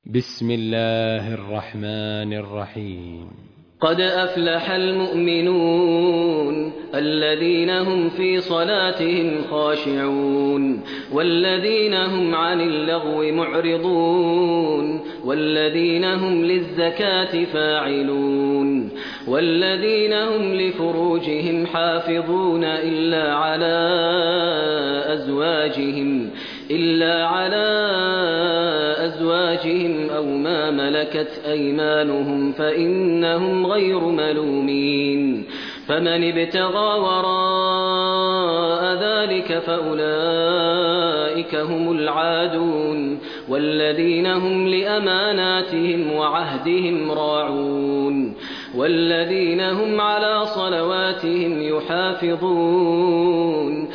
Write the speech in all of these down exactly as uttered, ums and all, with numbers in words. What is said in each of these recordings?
بسم الله الرحمن الرحيم. قد أفلح المؤمنون الذين هم في صلاتهم خاشعون والذين هم عن اللغو معرضون والذين هم للزكاة فاعلون والذين هم لفروجهم حافظون إلا على أزواجهم إلا على أزواجهم أو ما ملكت أيمانهم فإنهم غير ملومين فمن ابتغى وراء ذلك فأولئك هم العادون والذين هم لأماناتهم وعهدهم راعون والذين هم على صلواتهم يحافظون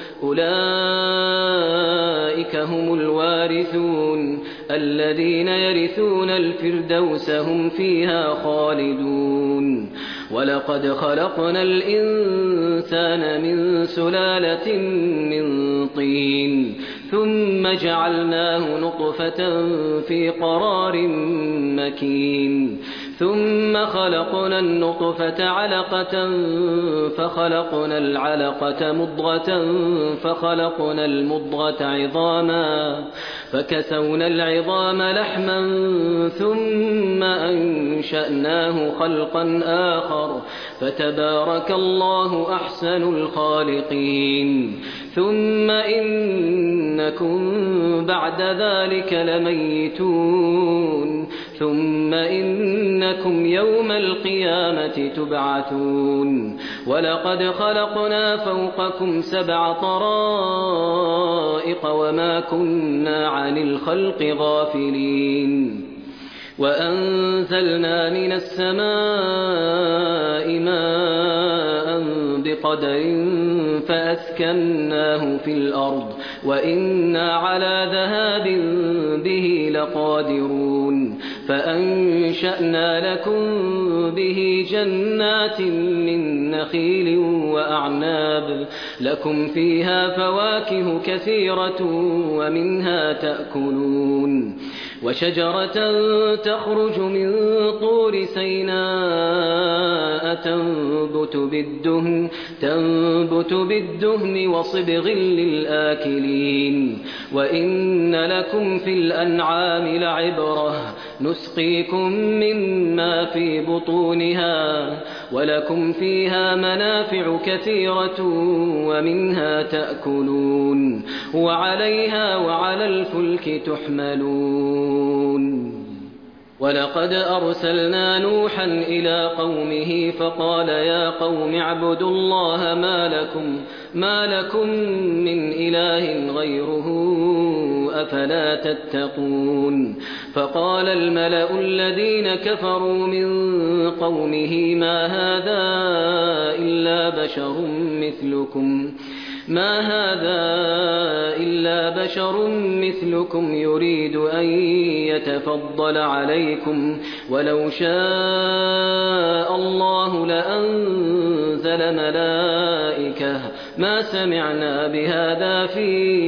أولئك هم الوارثون الذين يرثون الفردوس هم فيها خالدون ولقد خلقنا الإنسان من سلالة من طين ثم جعلناه نطفة في قرار مكين ثم خلقنا النطفة علقة فخلقنا العلقة مضغة فخلقنا المضغة عظاما فكسونا العظام لحما ثم أنشأناه خلقا آخر فتبارك الله أحسن الخالقين ثم إنكم بعد ذلك لميتون ثم إنكم يوم القيامة تبعثون ولقد خلقنا فوقكم سبع طرائق وما كنا عن الخلق غافلين وأنزلنا من السماء ماء بقدر فأسكناه في الأرض وإنا على ذهاب به لقادرون فأنشأنا لكم به جنات من نخيل وأعناب لكم فيها فواكه كثيرة ومنها تأكلون وشجرة تخرج من طور سيناء تنبت بالدهن, تنبت بالدهن وصبغ للآكلين وإن لكم في الأنعام لعبرة نسقيكم مما في بطونها ولكم فيها منافع كثيرة ومنها تأكلون وعليها وعلى الفلك تحملون ولقد أرسلنا نوحا إلى قومه فقال يا قوم اعبدوا الله ما لكم, ما لكم من إله غيره أفلا تتقون فقال الملأ الذين كفروا من قومه ما هذا إلا بشر مثلكم ما هذا إلا بشر مثلكم يريد أن يتفضل عليكم ولو شاء الله لأنزل ملائكة ما سمعنا بهذا في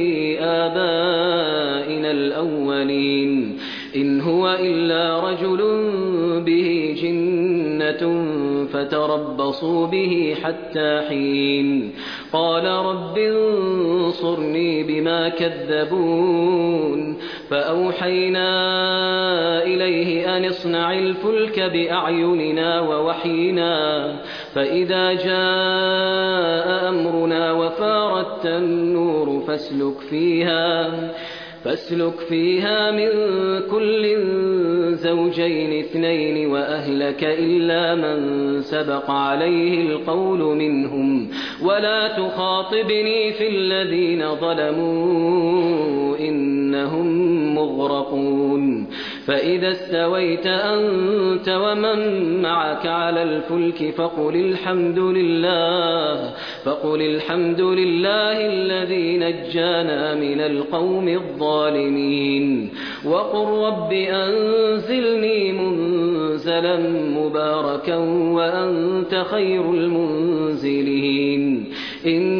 آبائنا الأولين إن هو إلا رجل به جنة فتربصوا به حتى حين قال رب انصرني بما كذبون فأوحينا إليه أن اصنع الفلك بأعيننا ووحينا فإذا جاء أمرنا وفارت النور فاسلك فيها فاسلك فيها من كل زوجين اثنين وأهلك إلا من سبق عليه القول منهم ولا تخاطبني في الذين ظلموا إنهم مغرقون فإذا استويت أنت ومن معك على الفلك فقل الحمد لله فقل الحمد لله الذي نجانا من القوم الظالمين وقل رب أنزلني منزلا مباركا وأنت خير المنزلين إن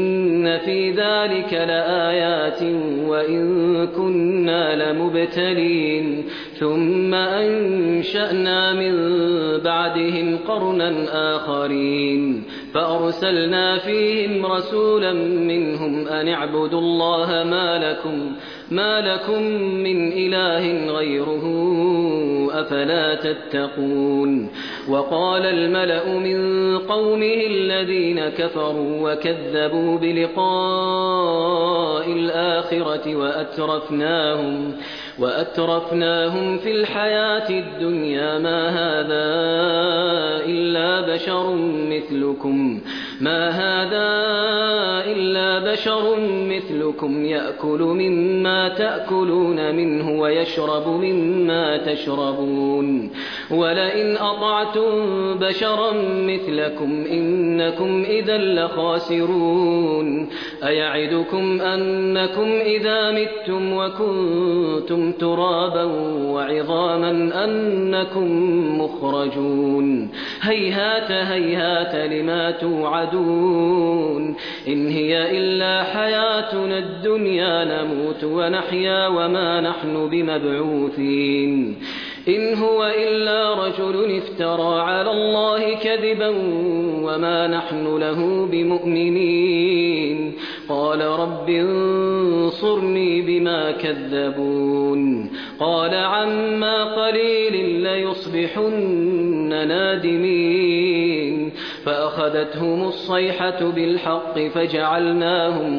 إن في ذلك لآيات وإن كنا لمبتلين ثم أنشأنا من بعدهم قرنا آخرين فأرسلنا فيهم رسولا منهم أن اعبدوا الله ما لكم ما لكم من إله غيره أفلا تتقون وقال الملأ من قومه الذين كفروا وكذبوا بلقاء الآخرة وأترفناهم وأترفناهم في الحياة الدنيا ما هذا إلا بشر مثلكم ما هذا إلا بشر مثلكم يأكل مما تأكلون منه ويشرب مما تشربون ولئن أطعتم بشرا مثلكم إنكم إذا لخاسرون أيعدكم أنكم إذا متم وكنتم ترابا وعظاما أنكم مخرجون هيهات هيهات لما توعدون إن هي إلا حياتنا الدنيا نموت ونحيا وما نحن بمبعوثين إن هو إلا رجل افترى على الله كذبا وما نحن له بمؤمنين قال رب انصرني بما كذبون قال عما قليل ليصبحن نادمين فأخذتهم الصيحة بالحق فجعلناهم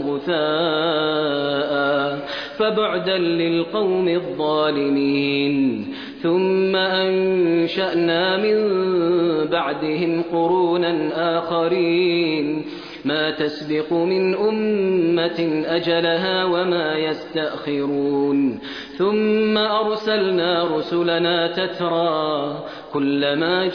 غثاء فبعدا للقوم الظالمين ثم أنشأنا من بعدهم قرونا آخرين ما تسبق من أمة أجلها وما يستأخرون ثم أرسلنا رسلنا تترى كلما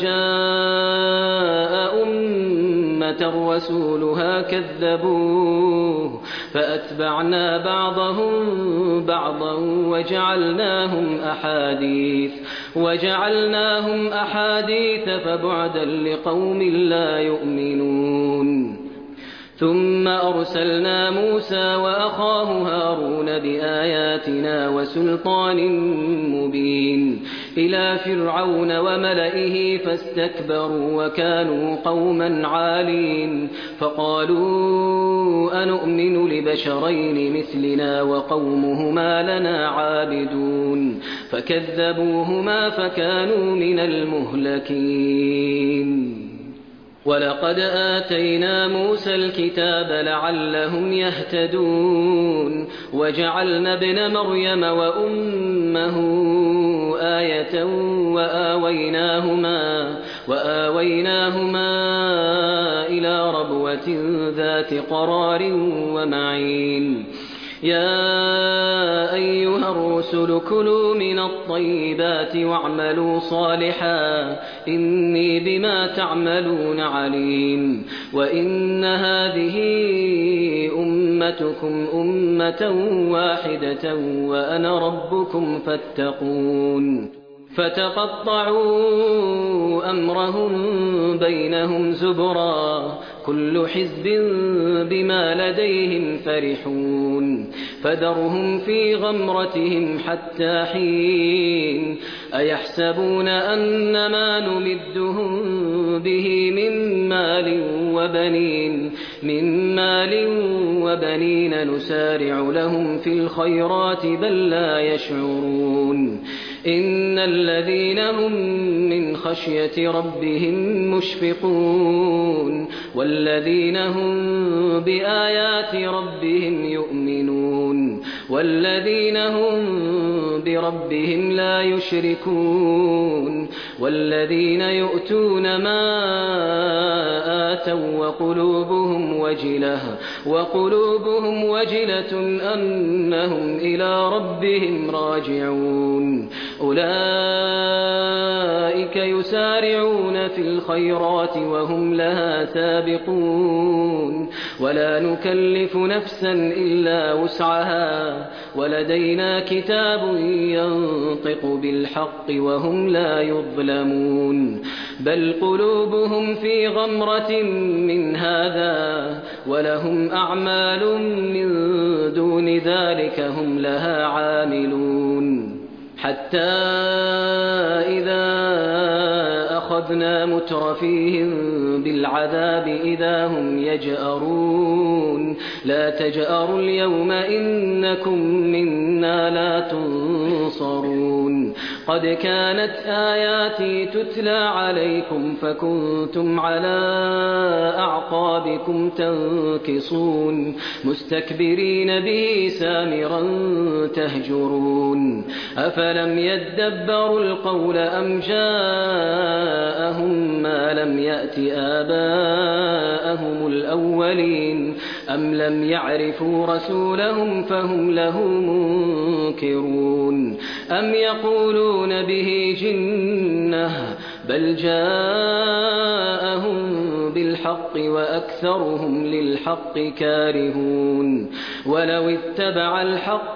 جاء أمة رسولها كذبوه فأتبعنا بعضهم بعضا وجعلناهم أحاديث وجعلناهم أحاديث فبعدا لقوم لا يؤمنون ثم أرسلنا موسى وأخاه هارون بآياتنا وسلطان مبين إلى فرعون وملئه فاستكبروا وكانوا قوما عالين فقالوا أنؤمن لبشرين مثلنا وقومهما لنا عابدون فكذبوهما فكانوا من المهلكين ولقد آتينا موسى الكتاب لعلهم يهتدون وجعلنا ابن مريم وأمه آية وآويناهما, وآويناهما إلى ربوة ذات قرار ومعين يا أيها الرسل كلوا من الطيبات واعملوا صالحا إني بما تعملون عليم وإن هذه أمتكم أمة واحدة وأنا ربكم فاتقون فتقطعوا أمرهم بينهم زبرا كل حزب بما لديهم فرحون فذرهم في غمرتهم حتى حين أيحسبون أن ما نمدهم به من مال وبنين من مال وبنين نسارع لهم في الخيرات بل لا يشعرون إن الذين هم من خشية ربهم مشفقون والذين هم بآيات ربهم يؤمنون والذين هم بربهم لا يشركون والذين يؤتون ما آتوا وقلوبهم وجلة وقلوبهم وجلة أنهم إلى ربهم راجعون أولئك أولئك يسارعون في الخيرات وهم لها سابقون ولا نكلف نفسا إلا وسعها ولدينا كتاب ينطق بالحق وهم لا يظلمون بل قلوبهم في غمرة من هذا ولهم أعمال من دون ذلك هم لها عاملون حتى إذا أخذنا مترفيهم بالعذاب إذا هم يجأرون لا تجأروا اليوم إنكم منا لا تنصرون قد كانت آياتي تتلى عليكم فكنتم على أعقابكم تنكصون مستكبرين به سامرا تهجرون أفلم يدبروا القول أم جاءهم ما لم يأت آباءهم الأولين أم لم يعرفوا رسولهم فهم له منكرون أم يقولون به جنة بل جاءهم بالحق وأكثرهم للحق كارهون ولو اتبع الحق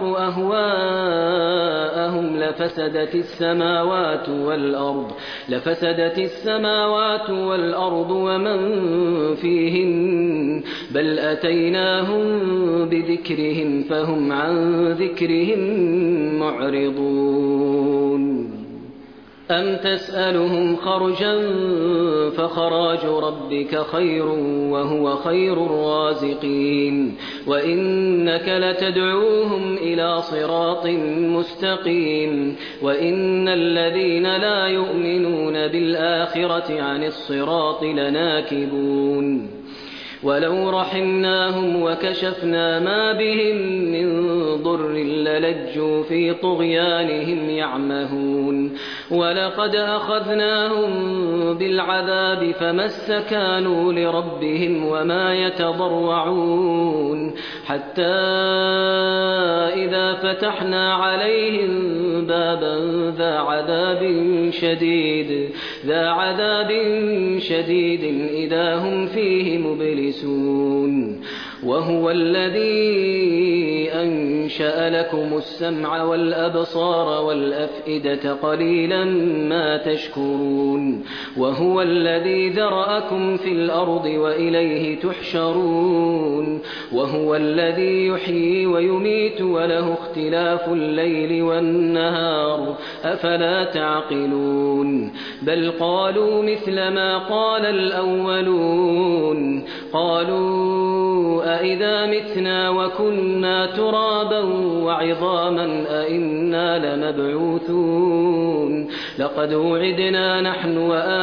أهواءهم لفسدت السماوات والأرض لفسدت السماوات والأرض ومن فيهن بل أتيناهم بذكرهم فهم عن ذكرهم معرضون أم تسألهم خرجا فخراج ربك خير وهو خير الرازقين وإنك لتدعوهم إلى صراط مستقيم وإن الذين لا يؤمنون بالآخرة عن الصراط لناكبون ولو رحمناهم وكشفنا ما بهم من ضر للجوا في طغيانهم يعمهون ولقد أخذناهم بالعذاب فما استكانوا لربهم وما يتضرعون حتى إذا فتحنا عليهم بابا ذا عذاب شديد ذا عذاب شديد إذا هم فيه مبلسون وهو الذي أنشأ لكم السمع والأبصار والأفئدة قليلا ما تشكرون وهو الذي ذرأكم في الأرض وإليه تحشرون وهو الذي يحيي ويميت وله اختلاف الليل والنهار أفلا تعقلون بل قالوا مثل ما قال الأولون قالوا أئذا متنا وكنا ترابا وعظاما أئنا لمبعوثون لقد وعدنا نحن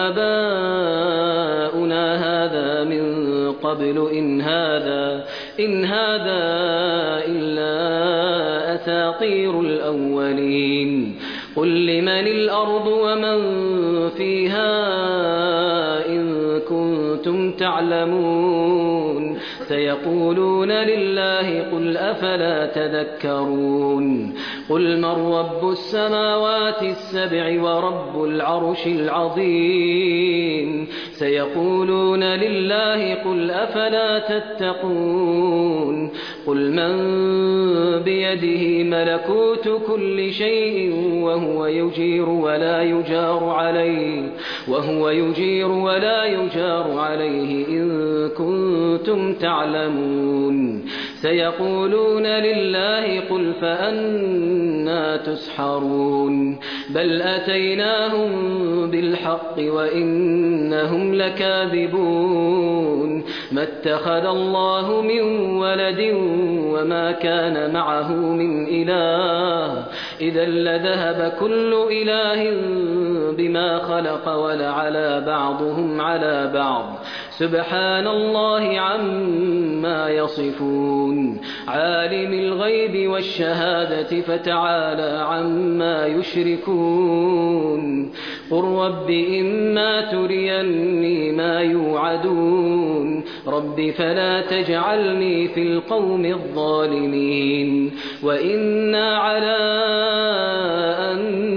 وآباؤنا هذا من قبل إن هذا إن هذا إلا أساطير الأولين قل لمن الأرض ومن فيها إن كنتم تعلمون سيقولون لله قل أفلا تذكرون قل من رب السماوات السبع ورب العرش العظيم سيقولون لله قل أفلا تتقون قل من بيده ملكوت كل شيء وهو يجير ولا يجار عليه وهو يجير ولا يجار عليه إن كنتم تعلمون سيقولون لله قل فأنا تسحرون بل أتيناهم بالحق وإنهم لكاذبون ما اتخذ الله من ولد وما كان معه من إله إذا لذهب كل إله بما خلق ولعلى بعضهم على بعض سبحان الله عما يصفون عالم الغيب والشهادة فتعالى عما يشركون قل رب إما تريني ما يوعدون رب فلا تجعلني في القوم الظالمين وإنا على أن نريك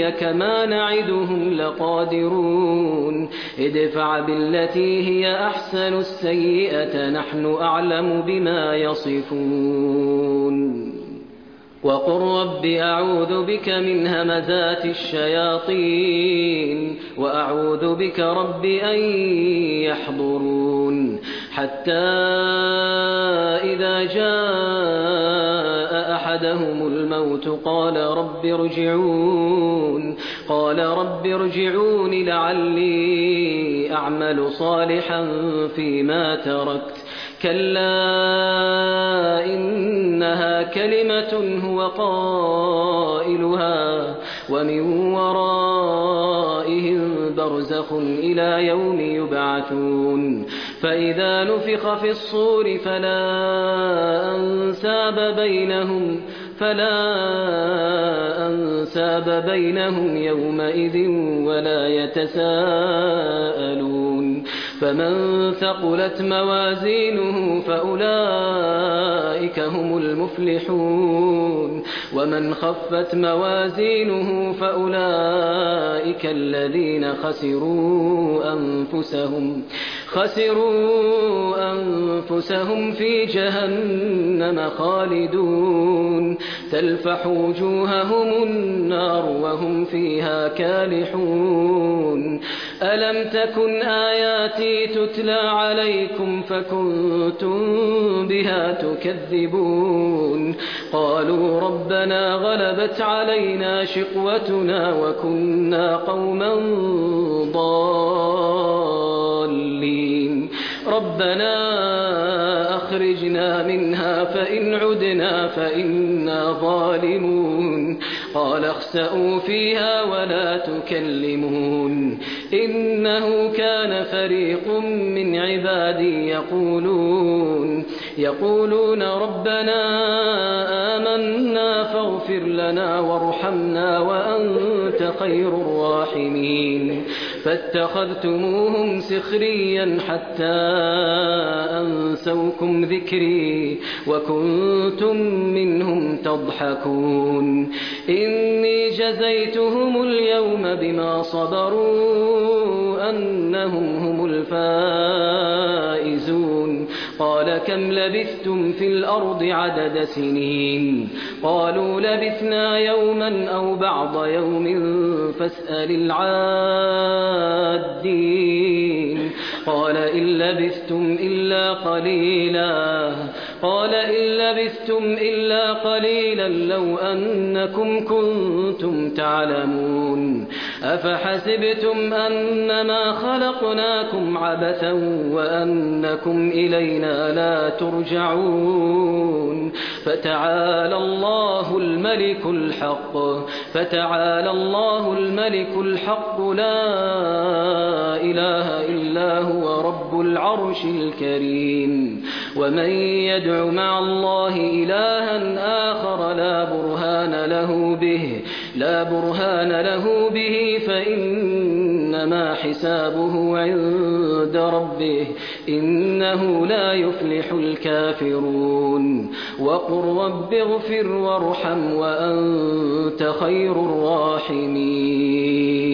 نريك ما نعدهم لقادرون ادفع بالتي هي أحسن السيئة نحن أعلم بما يصفون وقل رب أعوذ بك من همزات الشياطين وأعوذ بك رب أن يحضرون حتى إذا جاء أحدهم الموت قال رب ارجعون قال رب ارجعون لعلي أعمل صالحا فيما تركت كلا إنها كلمة هو قائلها ومن ورائهم برزخ إلى يوم يبعثون فإذا نفخ في الصور فلا أنساب بينهم فلا أنساب بينهم يومئذ ولا يتساءلون فمن ثقلت موازينه فأولئك هم المفلحون ومن خفت موازينه فأولئك الذين خسروا أنفسهم خسروا أنفسهم في جهنم خالدون تلفح وجوههم النار وهم فيها كالحون ألم تكن آياتي تتلى عليكم فكنتم بها تكذبون قالوا ربنا غلبت علينا شقوتنا وكنا قوما ضالين ربنا أخرجنا منها فإن عدنا فإنا ظالمون قال اخسئوا فيها ولا تكلمون إنه كان فريق من عبادي يقولون يقولون ربنا آمنا فاغفر لنا وارحمنا وأنت خير الراحمين فاتخذتموهم سخريا حتى أنسوكم ذكري وكنتم منهم تضحكون إني جزيتهم اليوم بما صبروا أنهم هم الفائزون قال كم لبثتم في الأرض عدد سنين قالوا لبثنا يوما أو بعض يوم فاسأل العادين قال إن لبثتم إلا قليلا قال إن لبثتم إلا قليلا لو أنكم كنتم تعلمون أفحسبتم أنما خلقناكم عبثا وأنكم إلينا لا ترجعون فتعالى الله الملك الحق فتعالى الله الملك الحق لا إله إلا هو رب العرش الكريم ومن يدع مع الله إلها آخر لا برهان له به لا برهان له به فإنما حسابه عند ربه إنه لا يفلح الكافرون وقل رب اغفر وارحم وأنت خير الراحمين